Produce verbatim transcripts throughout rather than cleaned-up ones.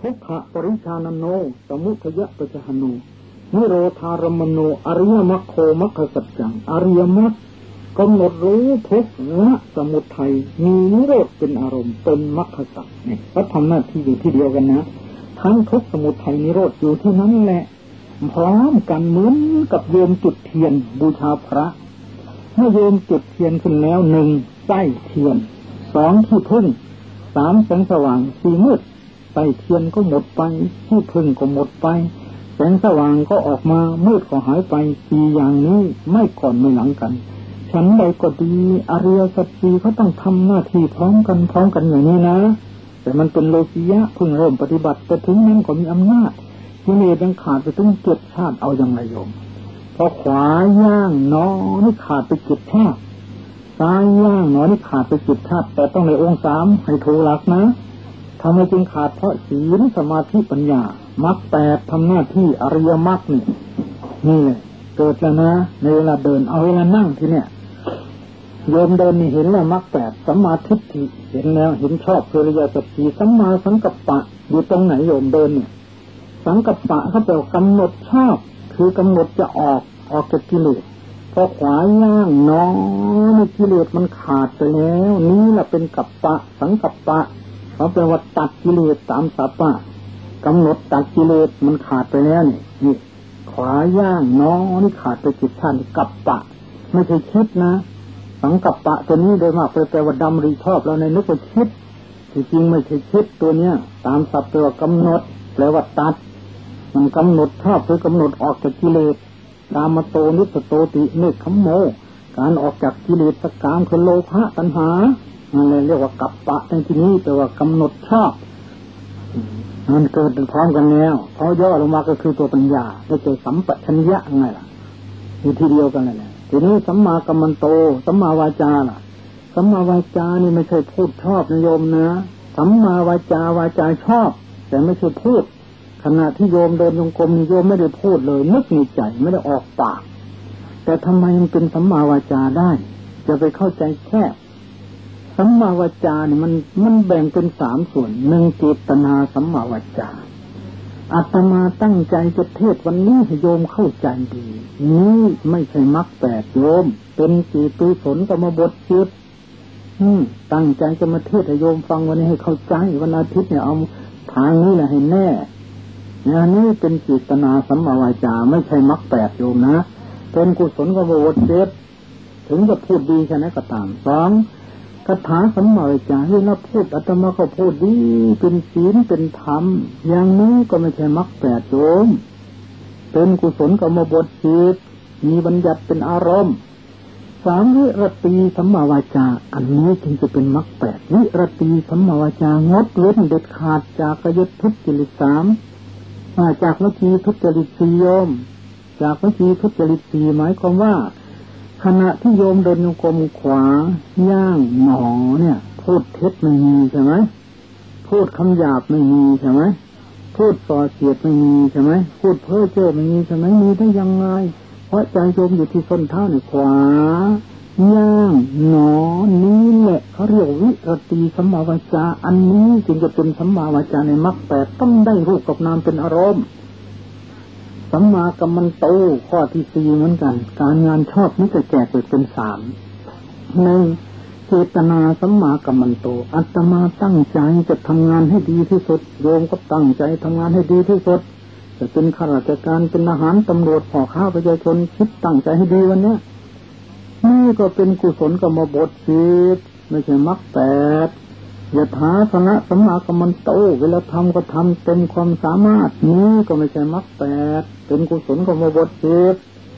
ทุกขะปริชานโนสมุทยะปัจจหโนนิโรธารมโนอริยมรรคโคมรรคสัจจังอริยมรรคกำหนดรู้ทุกข์ละสมุทัยมีนิโรธเป็นอารมณ์เป็นมรรคสัจเนี่ยก็ทำหน้าที่อยู่ที่เดียวกันนะทั้งทุกข์สมุทัยนิโรธอยู่ที่นั้นแหละพร้อมกันเหมือนกับโยมจุดเทียนบูชาพระเมื่อโยมจุดเทียนขึ้นแล้วหนึ่งใต้เทียนสองที่พึ่งสามแสงสว่างสี่มืดใต้เทียนก็หมดไปที่พึ่งก็หมดไปแสงสว่างก็ออกมามืดก็หายไปสี่อย่างนี้ไม่ก่อนไม่หลังกันฉันใดก็ดีอริยสัจสี่เขาต้องทำหน้าที่พร้อมกันพร้อมกันอย่างนี้นะแต่มันเป็นโลกิยะเพิ่งเริ่มปฏิบัติแต่ถึงนั้นก็มีอำนาจกิเลสยังขาดไปถึงเจ็ดชาติเอาอย่างไรโยมพอขวาย่างหนอนี่ขาดไปเจ็ดชาติซ้ายย่างหนอนี่ขาดไปเจ็ดชาติแต่ต้องในองค์สามให้ถูกหลักนะทำไมจึงขาดเพราะศีลสมาธิปัญญามรรคแปดทำหน้าที่อริยมรรคนี่นี่เลยเกิดแล้วนะในเวลาเดินเอาเวลานั่งที่เนี่ยโยมเดินนี่เห็นแล้วมรรคแปดสัมมาทิฏฐิเห็นแล้วเห็นชอบอริยสัจสี่สัมมาสังกัปปะอยู่ตรงไหนโยมเดินเนี่ยสังกัปปะเขาแปลว่ากำหนดชอบคือกำหนดจะออกออกจากกิเลสพอขวาย่างน้อนี่กิเลสมันขาดไปแล้วนี่แหละเป็นกัปปะสังกัปปะเขาแปลว่าตัดกิเลสตามสัพพะกำหนดตัดกิเลสมันขาดไปแล้วนี่นี่ขวาย่างน้อนี่ขาดไปจิตท่านกัปปะไม่ใช่คิดนะสังกัปปะตัวนี้โดยมากแปลว่าดำริชอบแล้วในนึกว่าคิดจริงๆไม่ใช่คิดตัวเนี้ยตามศัพท์แปลว่ากำหนดแปลว่าตัดมันกำหนดชอบคือกำหนดออกจากกิเลสกามโตนิสโตติเนคขโมการออกจากกิเลสกามคือโลภะตัณหานั่นเลยเรียกว่ากัปปะในที่นี้แปลว่ากำหนดชอบมันเกิดเป็นพร้อมกันแล้วพอย่อลงมาก็คือตัวปัญญาได้เจอสัมปชัญญะไงล่ะอยู่ที่เดียวกันเลยนะทีนี้สัมมากัมมันโตสัมมาวาจาล่ะสัมมาวาจานี่ไม่ใช่พูดชอบนะโยมนะสัมมาวาจาวาจาชอบแต่ไม่ใช่พูดขณะที่โยมเดินจงกรมโยมไม่ได้พูดเลยนึกในใจไม่ได้ออกปากแต่ทำไมมันเป็นสัมมาวาจาได้จะไปเข้าใจแค่สัมมาวาจาเนี่ยมันมันแบ่งเป็นสามส่วนหนึ่งเจตนาสัมมาวาจาอาตมาตั้งใจจะเทศวันนี้ให้โยมเข้าใจดีนี่ไม่ใช่มรรคแปดโยมเป็นจิตตุศลกรรมบทจิตตั้งใจจะมาเทศให้โยมฟังวันนี้ให้เข้าใจวันอาทิตย์เนี่ยเอาทางนี้แหละให้แน่เนี่ยนี่เป็นเจตนาสัมมาวาจาไม่ใช่มรรคแปดโยมนะเป็นกุศลกรรมบทจิตถึงจะพูดดีแค่ไหนก็ตามสองคาถาสัมมาวาจาที่เราพูดอาตมาก็พูดดีเป็นศีลเป็นธรรมอย่างนี้ก็ไม่ใช่มรรคแปดโยมเป็นกุศลกรรมบทจิตมีบัญญัติเป็นอารมณ์สามวิรติสัมมาวาจาอันนี้จึงจะเป็นมรรคแปดวิรติสัมมาวาจางดเว้นเด็ดขาดจากกายทุจริตสามจากวจีทุจริตสี่โยมจากวจีทุจริตสี่หมายความว่าขณะที่โยมเดินโยกรมขวาย่างหนอเนี่ยพูดเท็จไม่มีใช่ไหมพูดคำหยาบไม่มีใช่ไหมพูดส่อเสียดไม่มีใช่ไหมพูดเพ้อเจ้อไม่มีใช่ไหมมีได้ยังไงเพราะใจโยมอยู่ที่ส้นเท้าในขวาย่างหนอนี้แหละเขาเรียกวิรติสัมมาวาจาอันนี้จึงจะเป็นสัมมาวาจาในมรรคแปดต้องได้รูปกับนามเป็นอารมณ์สัมมากัมมันโตข้อที่สี่เหมือนกันการงานชอบนี้จะแจกเป็นสามหนึ่งเจตนาสัมมากัมมันโตอาตมาตั้งใจจะทำงานให้ดีที่สุดโยมก็ตั้งใจทำงานให้ดีที่สุดจะเป็นข้าราชการเป็นทหารตำรวจพ่อค้าประชาชนคิดตั้งใจให้ดีวันนี้นี่ก็เป็นกุศลกรรมบทจิตไม่ใช่มรรคแปดยถาสนะสัมมากัมมันโตเวลาทำก็ทำเต็มความสามารถนี้ก็ไม่ใช่มรรคแปดเป็นกุศลกรรมบทจิต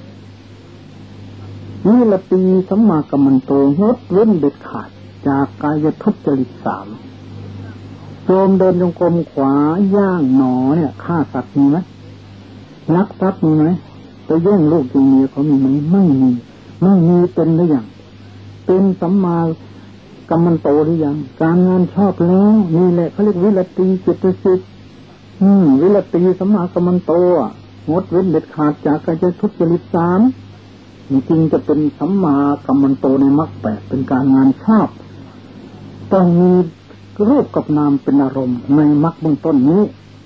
นี่ละปีสัมมากัมมันโตงดเว้นเด็ดขาดจากกายทุจริตสามโยมเดินจงกรมขวาย่างหนอเนี่ยฆ่าสัตว์มีไหมลักทรัพย์มีไหมไปแย่งลูกจริงเมียเขามีไหมไม่มีไม่มีเป็นหรือยังเป็นสัมมากัมมันโตหรือยังการงานชอบแล้วนี่แหละเขาเรียกวิรติจิตสิกอืมวิรติสัมมากัมมันโตงดเว้นเด็ดขาดจากกายทุจริตสามจริงจะเป็นสัมมากัมมันโตในมรรคแปดเป็นการงานชอบต้องมีรูปกับนามเป็นอารมณ์ในมรรคเบื้องต้นนี้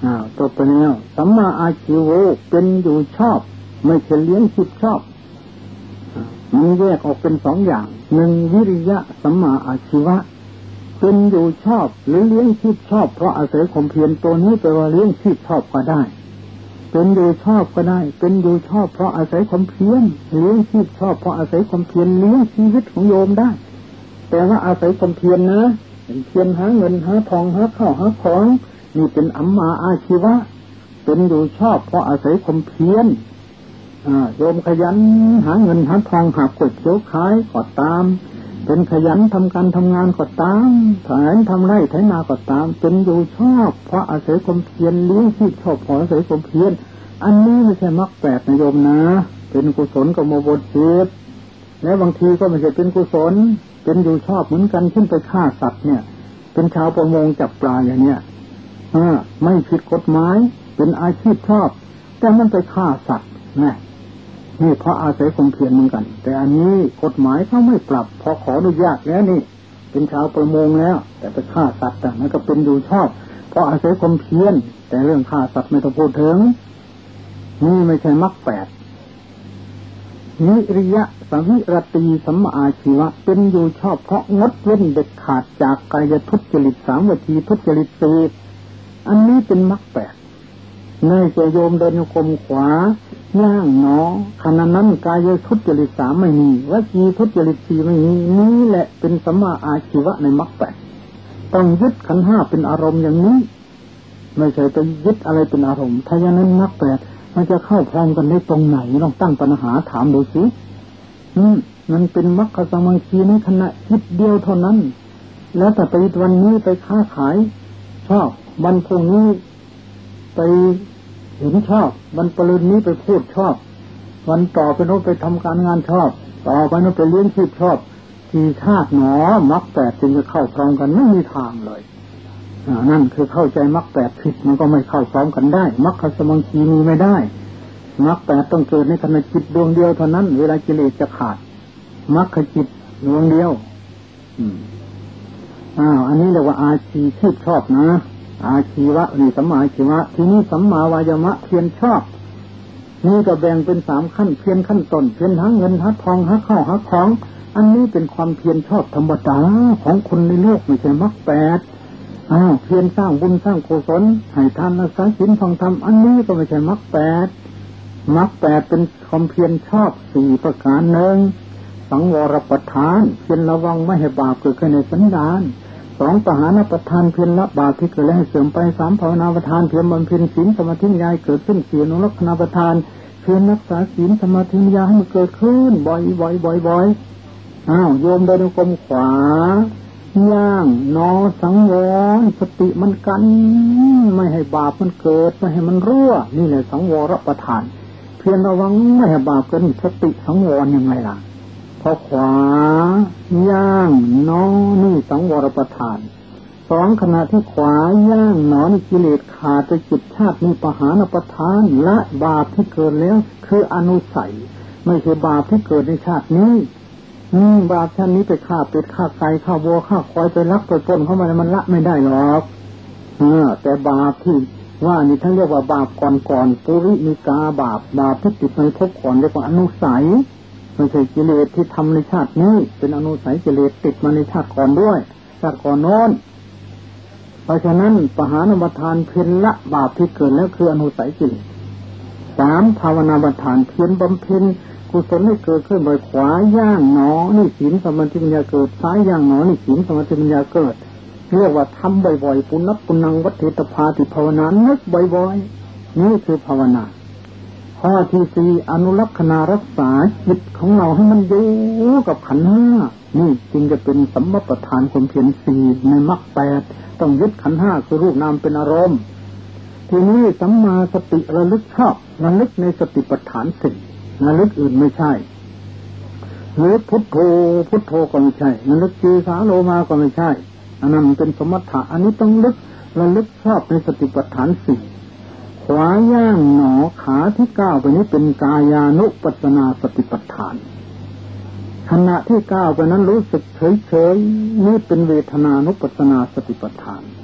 อ้าวต่อไปแล้วสัมมาอาชีโวเป็นอยู่ชอบไม่ใช่เลี้ยงชีพชอบมันแยกออกเป็นสองอย่างหนึ่งวิริยะสัมมาอาชีวะเป็นอยู่ชอบหรือเลี้ยงชีพชอบเพราะอาศัยความเพียรตัวนี้แปลว่าเลี้ยงชีพชอบก็ได้เป็นอยู่ชอบก็ได้เป็นอยู่ชอบเพราะอาศัยความเพียรเลี้ยงชีพชอบเพราะอาศัยความเพียรเลี้ยงชีวิตของโยมได้แต่ว่าอาศัยความเพียรนะเป็นเพียรหาเงินหาทองหาข้าวหาของนี่เป็นอัมมาอาชีวะเป็นอยู่ชอบเพราะอาศัยความเพียรโยมขยันหาเงินหาทองหาก๋วยเตี๋ยวขายก็ตามเป็นขยันทำการทำงานก็ตามขยันทำไร่ไถนาก็ตามเป็นอยู่ชอบเพราะอาศัยความเพียรเลี้ยงชีพชอบเพราะอาศัยความเพียรอันนี้ไม่ใช่มรรคแปดนะโยมนะเป็นกุศลกับโมบทสิบและบางทีก็ไม่ใช่เป็นกุศลเป็นอยู่ชอบเหมือนกันขึ้นไปฆ่าสัตว์เนี่ยเป็นชาวประมงจับปลาอย่างเนี้ยไม่ผิดกฎหมายเป็นอาชีพชอบแต่มันไปฆ่าสัตว์นะนี่เพราะอาศัยความเพียรเหมือนกันแต่อันนี้กฎหมายเขาไม่ปรับพอขออนุญาตแล้วนี่เป็นชาวประมงแล้วแต่ไปฆ่าสัตว์นั่นก็เป็นอยู่ชอบเพราะอาศัยความเพียรแต่เรื่องฆ่าสัตว์ไม่ต้องพูดถึงนี่ไม่ใช่มรรคแปดนิริยะสัมวิรตีสัมมาอาชีวะเป็นอยู่ชอบเพราะงดเว้นเด็ดขาดจากกายทุจริตสามวจีทุจริตสี่อันนี้เป็นมรรคแปดในจะโยมเดินโยกมขวาย่างหนอขณะนั้นกายทุจริตสามไม่มีวจีทุจริตสี่ไม่มีนี่แหละเป็นสัมมาอาชีวะในมรรคแปดต้องยึดขันธ์ห้าเป็นอารมณ์อย่างนี้ไม่ใช่ไปยึดอะไรเป็นอารมณ์ถ้าอย่างนั้นมรรคแปดมันจะเข้าพร้อมกันได้ตรงไหนต้องตั้งปัญหาถามดูสิอืมมันเป็นมรรคสมังคีในขณะจิตเดียวเท่านั้นแล้วแต่ไปวันนี้ไปค้าขายชอบวันพรุ่งนี้ไปเห็นชอบวันปรืนนี้ไปพูดชอบวันต่อไปโน้นไปทำการงานชอบต่อไปโน้นไปเลี้ยงชีพชอบกี่ชาติหนอมรรคแปดจึงจะเข้าพร้อมกันไม่มีทางเลยนั่นคือเข้าใจมรรคแปดผิดมันก็ไม่เข้าพร้อมกันได้มรรคสมังคีมีไม่ได้มรรคแปดต้องเกิดในขณะจิตดวงเดียวเท่านั้นเวลากิเลสจะขาดมรรคจิตดวงเดียวอืมอ้าวอันนี้เรียกว่าอาชีพชอบนะอาชีวะนี่สัมมาอาชีวะทีนี้สัมมาวายามะเพียรชอบนี่ก็แบ่งเป็นสามขั้นเพียรขั้นต้นเพียรหาเงินหาทองหาข้าวหาของอันนี้เป็นความเพียรชอบธรรมดาของคนในโลกไม่ใช่มรรคแปดอ้าวเพียรสร้างบุญสร้างกุศลให้ทานรักษาศีลฟังธรรมอันนี้ก็ไม่ใช่มรรคแปดมรรคแปดเป็นความเพียรชอบสี่ประการหนึ่งสังวรประทานเพียรระวังไม่ให้บาปเกิดขึ้นในสันดานสองปหานประทานเพียรละบาปที่เกิดแล้วให้เสื่อมไปสามภาวนาประทานเพียรบำเพ็ญศีลสมาธิญาณเกิดขึ้นสี่อนุรักษณประทานเพียรรักษาศีลสมาธิญาณให้มันเกิดขึ้นบ่อยบ่อยบ่อยบ่อยอ้าวโยมเดินกลมขวาย่างนอสังวรสติมันกันไม่ให้บาปมันเกิดไม่ให้มันรั่วนี่แหละสังวรประทานเพียรระวังไม่ให้บาปเกิดสติสังวรยังไงล่ะพอขวาย่างนอนี่สังวรประทานสองขณะที่ขวาย่างนอนี่กิเลสขาดไปจิตชาตินี่ปหานประทานละบาปที่เกิดแล้วคืออนุสัยไม่ใช่บาปที่เกิดในชาตินี้อืมบาปชาตินี้ไปฆ่าเป็ดฆ่าไก่ฆ่าวัวฆ่าควายไปลักไปปล้นเข้ามามันละไม่ได้หรอกเออแต่บาปที่ว่านี่ท่านเรียกว่าบาปก่อนๆปุรินิกาบาปบาปที่ติดในภพก่อนเรียกว่าอนุสัยไม่ใช่กิเลสที่ทำในชาตินี้เป็นอนุสัยกิเลสติดมาในชาติก่อนด้วยชาติก่อนโน้นเพราะฉะนั้นปหานประทานเพียรละบาปที่เกิดแล้วคืออนุสัยกิเลสสามภาวนาประทานเพียรบำเพ็ญกุศลให้เกิดขึ้นบ่อยขวาย่างหนอนี่ศีลสมาธิปัญญาเกิดซ้ายย่างหนอนี่ศีลสมาธิปัญญาเกิดเรียกว่าทำบ่อยๆปุณณปุณณังวัฏเถตภาติภาวนานึกบ่อยๆนี่คือภาวนาข้อที่สี่อนุรักษณารักษาจิตของเราให้มันอยู่กับขันธ์ห้านี่จึงจะเป็นสัมมาประธานความเพียรสี่ในมรรคแปดต้องยึดขันธ์ห้าคือรูปนามเป็นอารมณ์ทีนี้สัมมาสติระลึกชอบระลึกในสติปัฏฐานสี่ระลึกอื่นไม่ใช่หรือพุทโธพุทโธก็ไม่ใช่ระลึกจีสาโลมาก็ไม่ใช่อันนั้นเป็นสมถะอันนี้ต้องลึกระลึกชอบในสติปัฏฐานสี่ขวาย่างหนอขาที่เก้าไปนี้เป็นกายานุปัสสนาสติปัฏฐานขณะที่เก้าไปนั้นรู้สึกเฉยๆนี่เป็นเวทนานุปัสสนาสติปัฏฐาน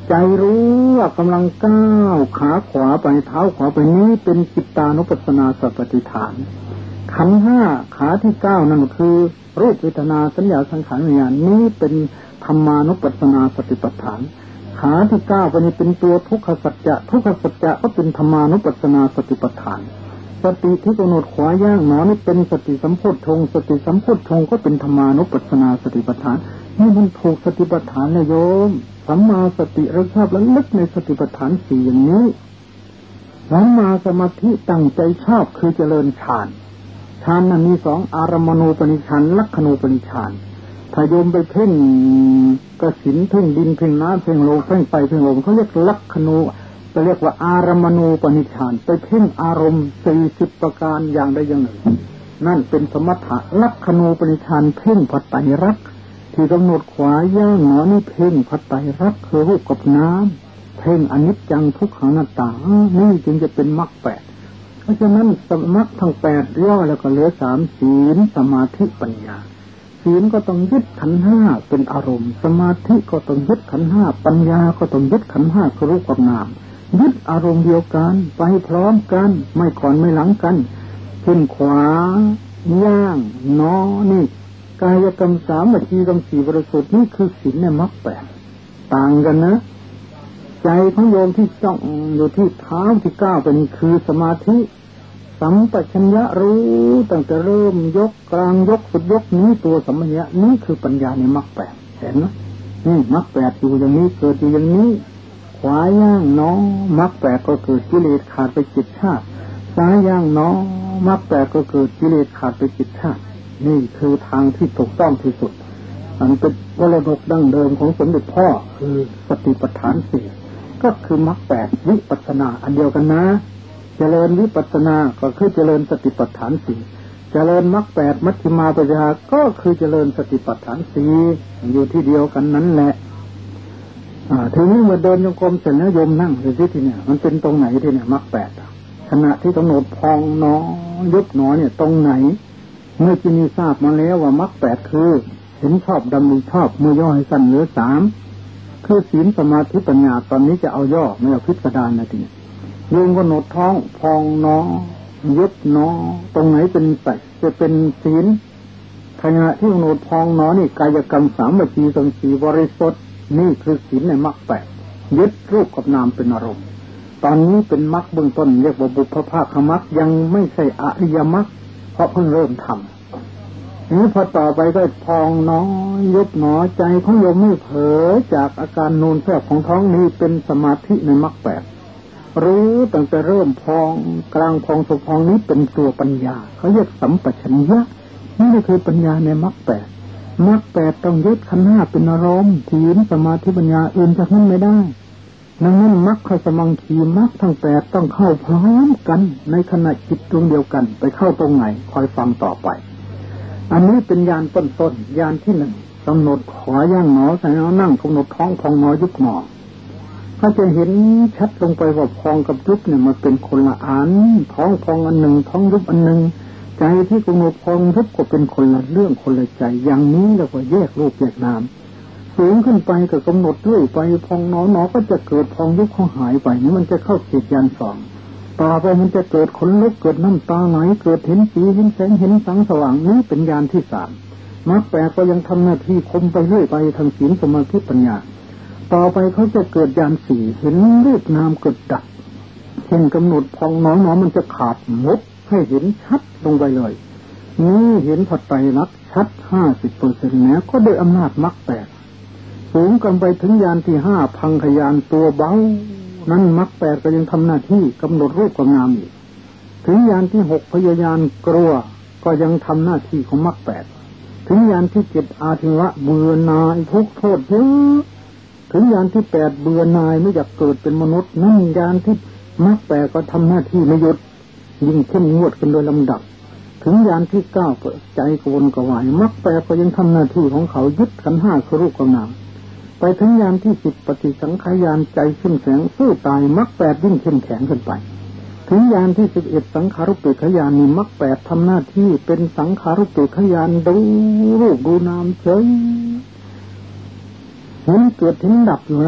ใจรู้ว่ากำลังก้าวขาขวาไปเท้าขวาไปนี้เป็นจิตตานุปัสสนาสัพพติฐานขันธ์ห้าขาที่เก้านั่นคือรูปเวทนาสัญญาสังขารวิญญาณนี้เป็นธรรมานุปัสสนาสติปัฏฐานขาที่เก้าก็นี้เป็นตัวทุกขสัจจะทุกขสัจจะก็เป็นธรรมานุปัสสนาสติปัฏฐานสติที่กำหนดขวาย่างหนอนี่เป็นสติสัมโพชฌงค์สติสัมโพชฌงค์ก็เป็นธรรมานุปัสสนาสติปัฏฐานนี่มันถูกสติปัฏฐานเลยโยมสัมมาสติระชอบและลึกในสติปัฏฐานสี่อย่างนี้สัมมาสมาธิตั้งใจชอบคือเจริญฌานฌานนั้นมีสองอารมณูปนิชฌานลักขณูปนิชฌานถ้าโยมไปเพ่งกสิณเพ่งดินเพ่งน้ำเพ่งลมเพ่งไฟเพ่งลมเขาเรียกลักขณูจะเรียกว่าอารมณูปนิชฌานไปเพ่งอารมณ์สี่สิบประการอย่างใดอย่างหนึ่งนั่นเป็นสมถะลักขณูปนิชฌานเพ่งพระไตรลักษณ์ที่กำหนดขวาย่างหนอนี่เพ่งพระไตรลักษณ์คือรูปกับน้ำเพ่งอนิจจังทุกขังอนัตตานี่จึงจะเป็นมรรคแปดเพราะฉะนั้นมรรคทั้งแปดย่อแล้วก็เหลือสามศีลสมาธิปัญญาศีลก็ต้องยึดขันธ์ห้าเป็นอารมณ์สมาธิก็ต้องยึดขันธ์ห้าปัญญาก็ต้องยึดขันธ์ห้าคือรูปกับนามยึดอารมณ์เดียวกันไปพร้อมกันไม่ก่อนไม่หลังกันขึ้นขวาย่างหนอนี่กายกรรมสามวจีกรรมสี่บริสุทธิ์นี่คือศีลในมรรคแปดต่างกันนะใจของโยมที่จ้องอยู่ที่เท้าที่ก้าวไปนี่คือสมาธิสัมปชัญญะรู้ตั้งแต่เริ่มยกกลางยกสุดยกนี้ตัวสัมปชัญญะนี่คือปัญญาในมรรคแปดเห็นไหมนี่มรรคแปดอยู่อย่างนี้เกิดอยู่อย่างนี้ขวาย่างน้อมรรคแปดก็เกิดกิเลสขาดไปจิตชาติซ้ายย่างน้อมรรคแปดก็เกิดกิเลสขาดไปจิตชาตินี่คือทางที่ถูกต้องที่สุดอันเป็นวรดกดั้งเดิมของสมเด็จพ่อคือสติปัฏฐานสี่ก็คือมรรคแปดวิปัสสนาอันเดียวกันนะเจริญวิปัสสนาก็คือเจริญสติปัฏฐานสี่เจริญมรรคแปดมัชฌิมาปัญญาก็คือเจริญสติปัฏฐานสี่อยู่ที่เดียวกันนั้นแหละอ่าทีนี้เมื่อเดินจงกรมเสร็จแล้วโยมนั่งดูที่เนี่ยมันเป็นตรงไหนที่เนี่ยมรรคแปดขณะที่กำหนดพองหนอยุบหนอเนี่ยตรงไหนเมื่อที่นี้ทราบมาแล้วว่ามรรคแปดคือเห็นชอบดำริชอบเมื่อย่อให้สั้นเหลือสามคือศีลสมาธิปัญญาตอนนี้จะเอาย่อไม่เอาพิสดารนะทีนี้โยมกำหนดท้องพองหนอยุบหนอตรงไหนเป็นใสจะเป็นศีลขณะที่กำหนดพองหนอนี่กายกรรมสามวจีกรรมสี่บริสุทธิ์นี่คือศีลในมรรคแปดยึดรูปกับนามเป็นอารมณ์ตอนนี้เป็นมรรคเบื้องต้นเรียกว่าบุพภาคมรรคยังไม่ใช่อริยมรรคเพราะเพิ่งเริ่มทำนี้พอต่อไปก็พองหนอยุบหนอใจของโยมไม่เผลอจากอาการนูนแฝบของท้องนี้เป็นสมาธิในมรรคแปดรู้ตั้งแต่เริ่มพองกลางพองสุดพองนี้เป็นตัวปัญญาเขาเรียกสัมปชัญญะนี่คือปัญญาในมรรคแปดมรรคแปดต้องยึดขันธ์ห้าเป็นอารมณ์ศีลสมาธิปัญญาอื่นจากนั้นไม่ได้ดังนั้นมรรคสมังคีมรรคทั้งแปดต้องเข้าพร้อมกันในขณะจิตดวงเดียวกันไปเข้าตรงไหนคอยฟังต่อไปอันนี้เป็นญาณต้นๆญาณที่หนึ่งกำหนดขวาย่างหนอใส่หนอนั่งกำหนดท้องพองหนอยุบหนอถ้าจะเห็นชัดลงไปว่าพองกับยุบเนี่ยมันเป็นคนละอันท้องพองอันหนึ่งท้องยุบอันหนึ่งใจที่กำหนดพองยุบก็เป็นคนละเรื่องคนละใจอย่างนี้เราก็แยกรูปแยกนามสูงขึ้นไปก็กำหนดด้วยไปพองหนอหนอก็จะเกิดพองยุบเขาหายไปนี่มันจะเข้าจิตญาณสองต่อไปมันจะเกิดขนลุกเกิดน้ำตาไหลเกิดเห็นสีเห็นแสงเห็นสังสว่างนี้เป็นญาณที่สามมรรคแปดก็ยังทำหน้าที่คมไปเรื่อยไปทางศีลสมาธิปัญญาต่อไปเขาจะเกิดญาณสี่เห็นรูปนามเกิดดับเช่นกำหนดพองหนอหนอมันจะขาดมุกให้เห็นชัดลงไปเลยนี่เห็นพระไตรลักษณ์ชัดห้าสิบเปอร์เซ็นต์แล้วก็ด้วยอำนาจมรรคแปดสูงกันไปถึงญาณที่ห้าพังคญาณตัวเบานั้นมรรคแปดก็ยังทำหน้าที่กำหนดรูปกับนามอีกถึงญาณที่หกพยายานกลัวก็ยังทำหน้าที่ของมรรคแปดถึงญาณที่เจ็ดอาทิวะเบื่อหน่ายทุกโทษเยอะถึงญาณที่แปดเบื่อหน่ายไม่อยากเกิดเป็นมนุษย์นั่นญาณที่มรรคแปดก็ทำหน้าที่ไม่หยุดยิ่งเข้มงวดกันโดยลำดับถึงญาณที่เก้าเปิดใจกวนกวายมรรคแปดก็ยังทำหน้าที่ของเขายึดขันธ์ห้าคือรูปกับนามไปถึงญาณที่สิบปฏิสังขารญาณใจเข้มแข็งสู้ตายมรรคแปดยิ่งเข้มแข็งขึ้นไปถึงญาณที่สิบเอ็ดสังขารุปเปกขญาณมีมรรคแปดทำหน้าที่เป็นสังขารุปเปกขญาณดูรูปดูนามเฉยเห็นเกิดเห็นดับอยู่แล้วน่ะ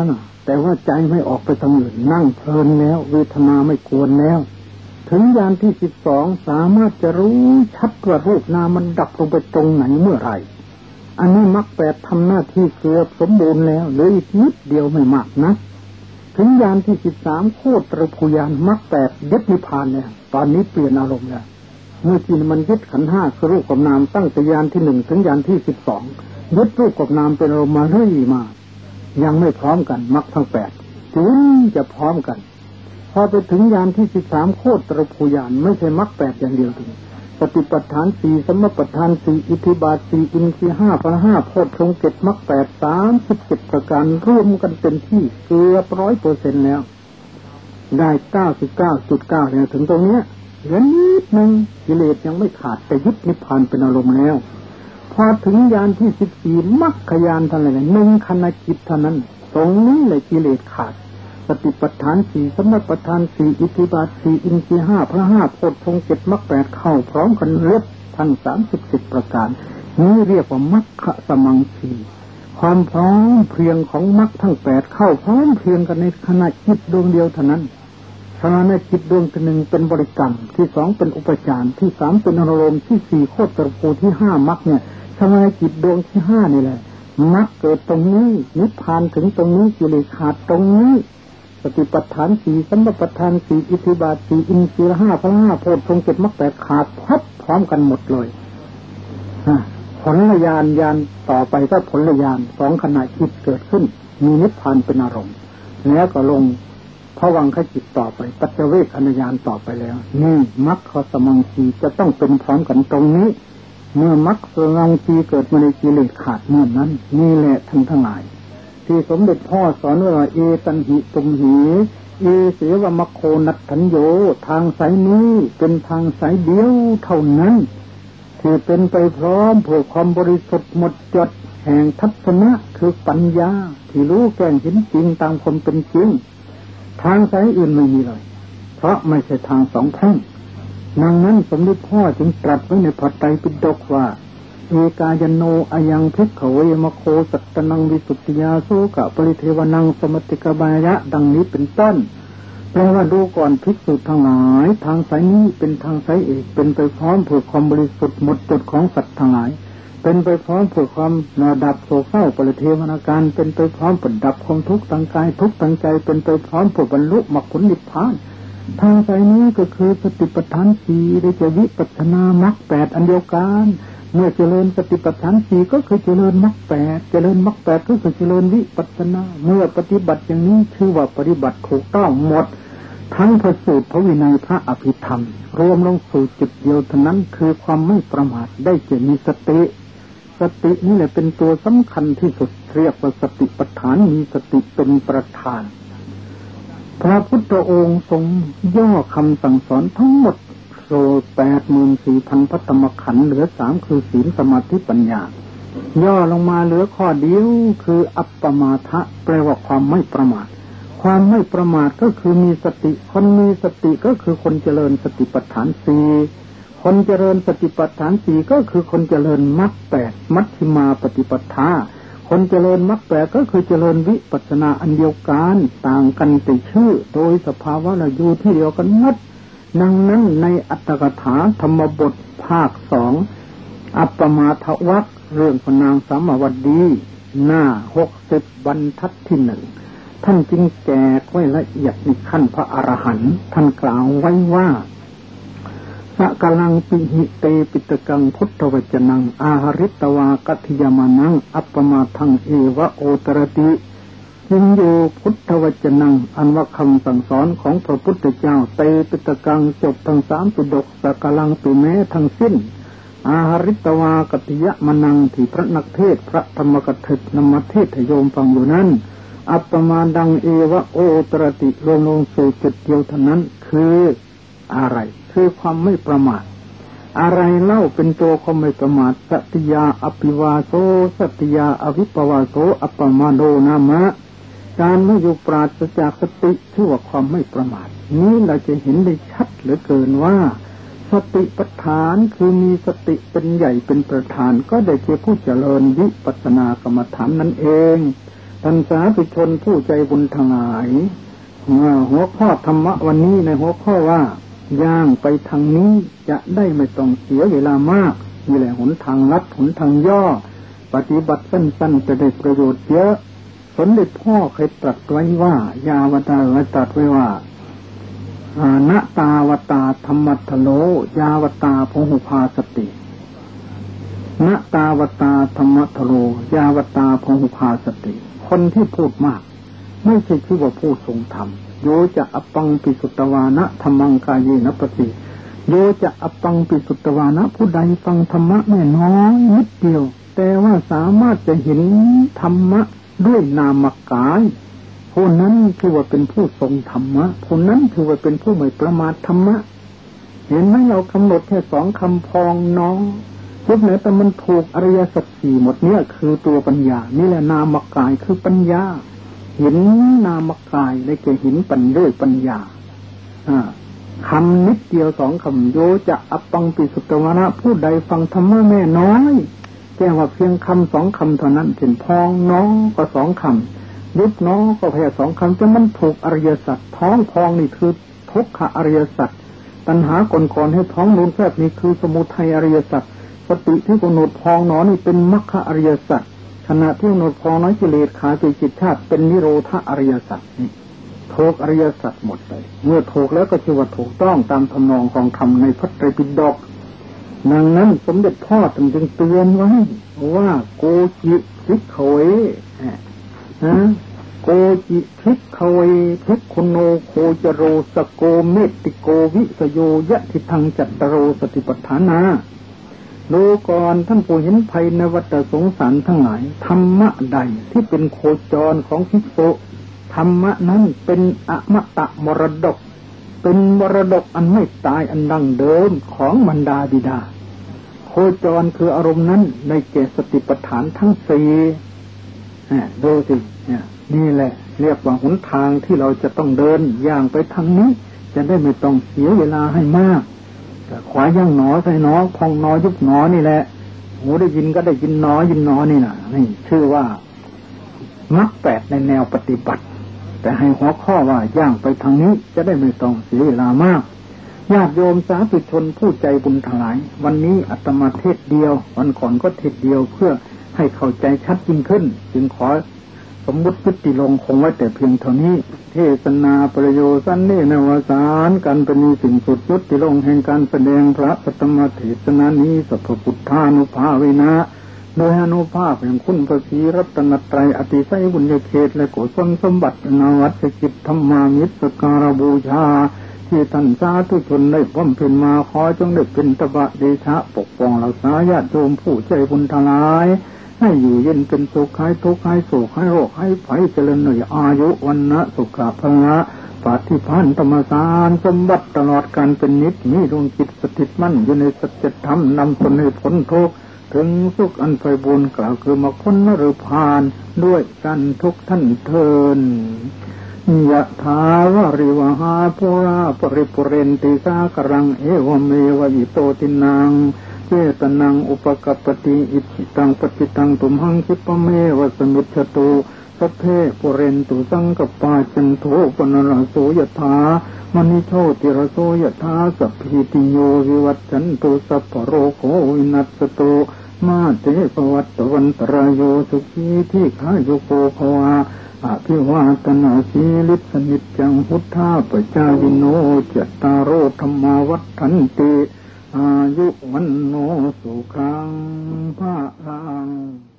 แต่ว่าใจไม่ออกไปทางอื่นนั่งเพลินแล้วเวทนาไม่กวนแล้วถึงญาณที่สิบสองสามารถจะรู้ชัดว่ารูปนามมันดับลงไปตรงไหนเมื่อไหร่อันนี้มรรคแปดทำหน้าที่เกือบสมบูรณ์แล้วเหลืออีกนิดเดียวไม่มากนะถึงญาณที่สิบสามโคตรภูญาณมรรคแปดยึดนิพพานแล้วตอนนี้เปลี่ยนอารมณ์แล้วเมื่อกี้มันยึดขันธ์ห้าคือรูปกับนามตั้งแต่ญาณที่หนึ่งถึงญาณที่สิบสองยึดรูปกับนามเป็นอารมณ์มาเรื่อยมายังไม่พร้อมกันมรรคทั้งแปดจึงจะพร้อมกันพอไปถึงญาณที่สิบสามโคตรภูญาณไม่ใช่มรรคแปดอย่างเดียวถึงปฏิปัฏฐานสี่สมปัฏฐานสี่อิทธิบาทสี่อินทรีย์ห้าพละห้าโพชฌงค์เจ็ดมรรคแปดสามสิบเจ็ดประการรวมกันเป็นที่เกือบร้อยเปอร์เซ็นต์แล้วได้เก้าสิบเก้าจุดเก้าแล้วถึงตรงนี้เหลือนิดนึงกิเลสยังไม่ขาดแต่ยึดนิพพานเป็นอารมณ์แล้วพอถึงญาณที่สิบสี่มรรคญาณเท่านั้นแหละหนึ่งขณะจิตเท่านั้นตรงนี้แหละกิเลสขาดปฏิปัฏฐานสี่สมปัฏฐานสี่อิทธิบาทสี่อินทรีย์ห้าพระห้าโพชฌงค์เจ็ดมรรคแปดเข้าพร้อมกันเรียบทั้งสามสิบสิบประการนี้เรียกว่ามรรคสมังคีความพร้อมเพรียงของมรรคทั้งแปดเข้าพร้อมเพรียงกันในขณะจิตดวงเดียวเท่านั้นขณะจิตดวงที่หนึ่งเป็นบริกรรมที่สองเป็นอุปจารที่สามเป็นอารมณ์ที่สี่โคตรภูที่ห้ามรรคเนี่ยขณะจิตดวงที่ห้านี่แหละมรรคเกิดตรงนี้นิพพานถึงตรงนี้กิเลสขาดตรงนี้สติปัฏฐานสี่สัมมาปัฏฐานสี่อิทธิบาทสี่อินทรีย์ห้าพละห้าโพชฌงค์เจ็ดมรรคแปดขาดพับพร้อมกันหมดเลยผลญาณญาณต่อไปก็ผลญาณสองขณะจิตเกิดขึ้นมีนิพพานเป็นอารมณ์แล้วก็ลงภวังคจิตต่อไปปัจเจเวคขณะญาณต่อไปแล้วนี่มรรคสมังคีจะต้องเป็นพร้อมกันตรงนี้เมื่อมรรคสมังคีเกิดมาในกิเลสขาดเมื่อนั้นนี่แหละทั้งทั้งหลายที่สมเด็จพ่อสอนว่าเอตันหิตุมหิเอเสวมคโคนัตถัญโยทางสายนี้เป็นทางสายเดียวเท่านั้นที่เป็นไปพร้อมเพื่อความบริสุทธิ์หมดจดแห่งทัศนะคือปัญญาที่รู้แจ้งเห็นจริงตามความเป็นจริงทางสายอื่นไม่มีเลยเพราะไม่ใช่ทางสองแพร่งดังนั้นสมเด็จพ่อจึงตรัสไว้ในพระไตรปิฎกว่าเอกายโนอายังภิกขเวมโคสัตตนังวิสุทธิยาโสกะปริเทวนังสมติกบายะดังนี้เป็นต้นแปลว่าดูก่อนภิกษุทั้งหลายทางสายนี้เป็นทางสายเอกเป็นไปพร้อมเพื่อความบริสุทธิ์หมดจดของสัตว์ทั้งหลายเป็นไปพร้อมเพื่อความระดับโศกเศร้าปริเทวนาการเป็นไปพร้อมเพื่อดับความทุกข์ทางกายทุกข์ทางใจเป็นไปพร้อมเพื่อบรรลุมรรคผลนิพพานทางสายนี้ก็คือสติปัฏฐานสี่ได้จะวิปัสสนามรรคแปดอันเดียวกันเมื่อเจริญสติปัฏฐานสี่ก็คือเจริญมรรคแปดเจริญมรรคแปดก็คือเจริญวิปัสสนาเมื่อปฏิบัติอย่างนี้ชื่อว่าปฏิบัติถูกต้องหมดทั้งพระสูตรพระวินัยพระอภิธรรมรวมลงสู่จุดเดียวเท่านั้นคือความไม่ประมาทได้เจมีสติสตินี่แหละเป็นตัวสำคัญที่สุดเรียกว่าสติปัฏฐานมีสติเป็นประธานพระพุทธองค์ทรงย่อคำสั่งสอนทั้งหมดโลแปดหมื่นสี่พันพระธรรมขันธ์เหลือสามคือศีลสมาธิปัญญาย่อลงมาเหลือข้อเดียวคืออัปปมาทะแปลว่าความไม่ประมาทความไม่ประมาทก็คือมีสติคนมีสติก็คือคนเจริญสติปัฏฐานสี่คนเจริญสติปัฏฐานสี่ก็คือคนเจริญมรรคแปดมัชฌิมาปฏิปทาคนเจริญมรรคแปดก็คือเจริญวิปัสสนาอันเดียวกันต่างกันแต่ชื่อโดยสภาวะละอยู่ที่เดียวกันหมดดังนั้นในอัตถกถาธรรมบทภาคสองอัปปมาทวรรคเรื่องพนางสามวดีหน้าหกสิบบรรทัดที่หนึ่งท่านจึงแจกไว้ละเอียดในขั้นพระอรหันต์ท่านกล่าวไว้ว่าสกลังปิหิเตปิตกังพุทธวจนังอาหริตวากัตถิยมานังอัปปมาทังเอวะโอตรติยิงโยพุทธวจนังอันว่าคำสั่งสอนของพระพุทธเจ้าเตปิตกังจบทั้งสามปิฎกสกลังปิแม้ทั้งสิ้นอาหริตวากัตถิยมานังที่พระนักเทศพระธรรมกถึกนำมาเทศโยมฟังอยู่นั้นอัปปมาดังเอวะโอตรติรวมลงสู่จุดเดียวเท่านั้นคืออะไรคือความไม่ประมาทอะไรเล่าเป็นตัวความไม่ประมาทสัตติยาอภิวาโสสัตติยาอวิปวาโสอัปปมาโดนามะการไม่อยู่ปราศจากสติชื่อว่าความไม่ประมาทนี้เราจะเห็นได้ชัดเหลือเกินว่าสติปัฏฐานคือมีสติเป็นใหญ่เป็นประธานก็ได้แก่ผู้เจริญวิปัสสนากรรมฐานนั่นเองท่านสาธุชนผู้ใจบุญทั้งหลายหัวข้อธรรมะวันนี้ในหัวข้อว่าย่างไปทางนี้จะได้ไม่ต้องเสียเวลามากนี่แหละหนทางลัดหนทางย่อปฏิบัติสั้นๆจะได้ประโยชน์เยอะสมเด็จพ่อเคยตรัสไว้ว่ายาวตาไว้ตรัสไว้ว่าณตาวตาธรรมัทโลยาวตาพหุภาสติณตาวตาธรรมัทโลยาวตาพหุภาสติคนที่พูดมากไม่ใช่ชื่อว่าผู้ทรงธรรมโยจะอปังปิสุตวานะธรรมังกายเยนะปฏิโยจะอปังปิสุตวานะผู้ใดฟังธรรมะแม่น้อยนิดเดียวแต่ว่าสามารถจะเห็นธรรมะด้วยนามกายผู้นั้นคือว่าเป็นผู้ทรงธรรมะผู้นั้นคือว่าเป็นผู้ไม่ประมาทธรรมะเห็นไหมเรากำหนดแค่สองคำพองน้องทุกเนี่ยแต่มันถูกอริยสัจสี่หมดเนี่ยคือตัวปัญญานี่แหละนามกายคือปัญญาเห็นนามกายได้แก่เห็นปัญด้วยปัญญาคำนิดเดียวสองคำโยจะอปังปิสุตวานะผู้ใดฟังธรรมะแม่น้อยแค่ว่าเพียงคำสองคำเท่านั้นเป็นพองน้องก็สองคำยุบน้องก็แค่สองคำจะมันถูกอริยสัจท้องพองนี่คือทุกขอริยสัจตัณหาก่อนๆให้ท้องนูนแฟบนี่คือสมุทัยอริยสัจสติที่กำหนดพองน้อนี่เป็นมรรคอริยสัจขณะที่กำหนดพองน้อยกิเลสขาดไปจิตชาติเป็นนิโรธอริยสัจนี่ถูกอริยสัจหมดเลยเมื่อถูกแล้วก็ชื่อว่าถูกต้องตามทำนองของธรรมในพระไตรปิฎกดังนั้นสมเด็จพ่อท่านจึงเตือนไว้ว่าโกจิภิกขเวนะโกจิภิกขเวภิกขุโนโคจโรสโกเมติโกวิสโยยะทิทังจัตตโรสติปัฏฐานาดูก่อนท่านผู้เห็นภัยในวัฏสงสารทั้งหลายธรรมะใดที่เป็นโคจรของภิกษุธรรมะนั้นเป็นอมตะมรดกเป็นมรดกอันไม่ตายอันดั้งเดิมของบรรดาบิดาโคจรคืออารมณ์นั้นในแก่สติปัฏฐานทั้งสี่ดูสินี่แหละเรียกว่าหนทางที่เราจะต้องเดินอย่างไปทางนี้จะได้ไม่ต้องเสียเวลาให้มากขวาย่างหนอใส่หนอพองหนอยุบหนอนี่แหละหูได้ยินก็ได้ยินหนอยินหนอนี่นะนี่ชื่อว่ามรรคแปดในแนวปฏิบัติแต่ให้หัวข้อว่าย่างไปทางนี้จะได้ไม่ต้องเสียเวลามากญาติโยมสาธุชนผู้ใจบุญทั้งหลายวันนี้อาตมาเทศเดียววันก่อนก็เทศเดียวเพื่อให้เข้าใจชัดยิ่งขึ้นจึงขอสมมุติยุติลงคงไว้แต่เพียงเท่านี้เทศนาประโยชน์สั้นนี้ในวสารการเป็นสิ่งสุดยุติลงแห่งการแสดงพระปฐมเทศนานี้สัพพุทธานุภาเวนะโดยอนุภาพแห่งคุณพระศรีรัตนตรัยอติไสยบุญญาเขตและกุศลสมบัตินาวัตกิจธรรมามิตรสการบูชาที่ท่านสาธุชนได้บำเพ็ญมาขอจงได้เป็นตบะเดชะปกป้องรักษาญาติโยมผู้ใจบุญทั้งหลายให้อยู่เย็นเป็นสุขหายทุกข์หายโศกหายโรคหายภัยเจริญในอายุวันนะสุขภาละปฏิภาณธรรมสารสมบัติตลอดการเป็นนิจมีดวงจิตสถิตมั่นอยู่ในสัจธรรมนำตนให้พ้นทุกข์ถึงสุขอันไพบูลย์กล่าวคือมรรคผลนฤพานด้วยกันทุกท่านเทินยะถาวาริวหาปุราปริปุเรนติสากรังเอวเมวะอิโตตินังเจตนังอุปกัปปติอิจิตังปฏิตังตุมหังคิปะเมวะสมิจฉตุสัพเพปุเรนตุสังกปาจันโทปนรโสยถามณิโชติรโสยถาสัพพิติโยวิวัตชันตุสัพพโรโควินัสสตุมาเตปวัตตวันตรายโยสุขีที่ขาโยโกภวาอภิวาตนาสีลิสนิจจังพุทธาปจายิโนจัตตารโอธรรมาวัฏฐันติอายุวันโนสุขังภะลัง